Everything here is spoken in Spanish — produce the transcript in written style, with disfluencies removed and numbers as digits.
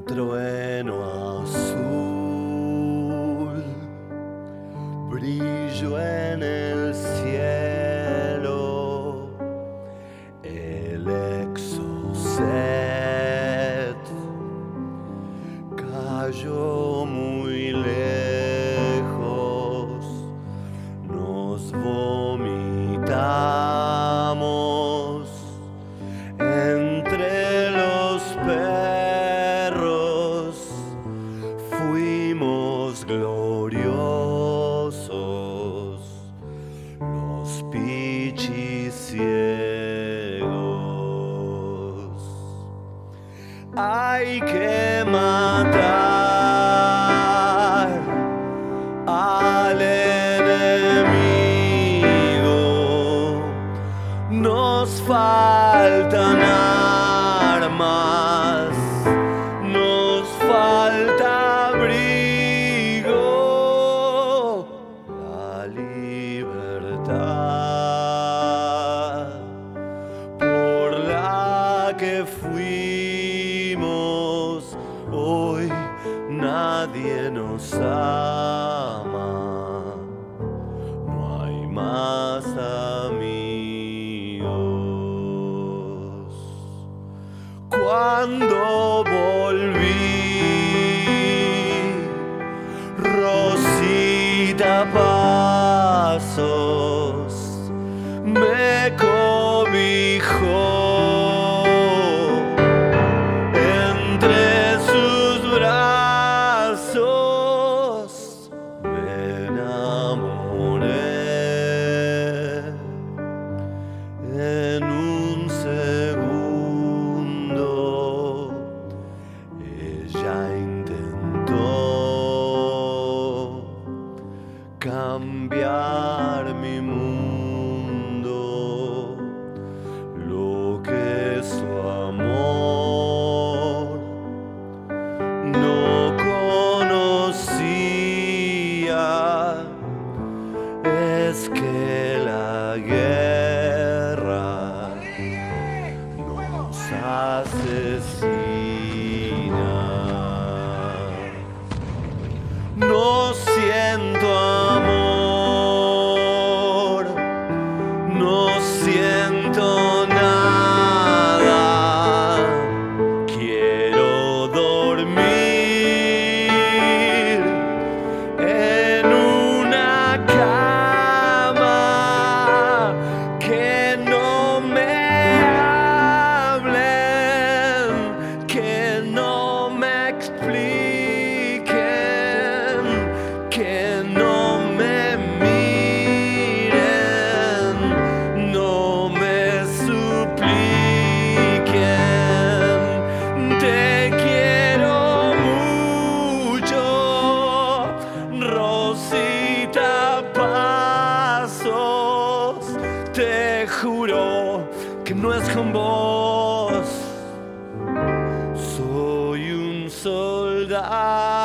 trueno azul, brillo en el cielo, el Exocet cayó muy lejos, nos vomitamos entre los perros, fuimos gloriosos, los pichis ciegos. Hay que matar al enemigo, nos faltan armas, nos falta abrigo, la libertad por la que fuimos, hoy nadie nos ama, no hay más amigos. Cuando volví, Rosita Pasos me cobijó entre sus brazos, me enamoré en un segundo. Ella intentó cambiar mi mundo, lo que su amor no conocía es que la guerra nos asesina. No siento amor, no siento nada, quiero dormir en una cama, que no me hablen, que no me expliquen, que no me miren, no me supliquen. Te quiero mucho, Rosita Pasos, te juro que no es con vos, soy un soldado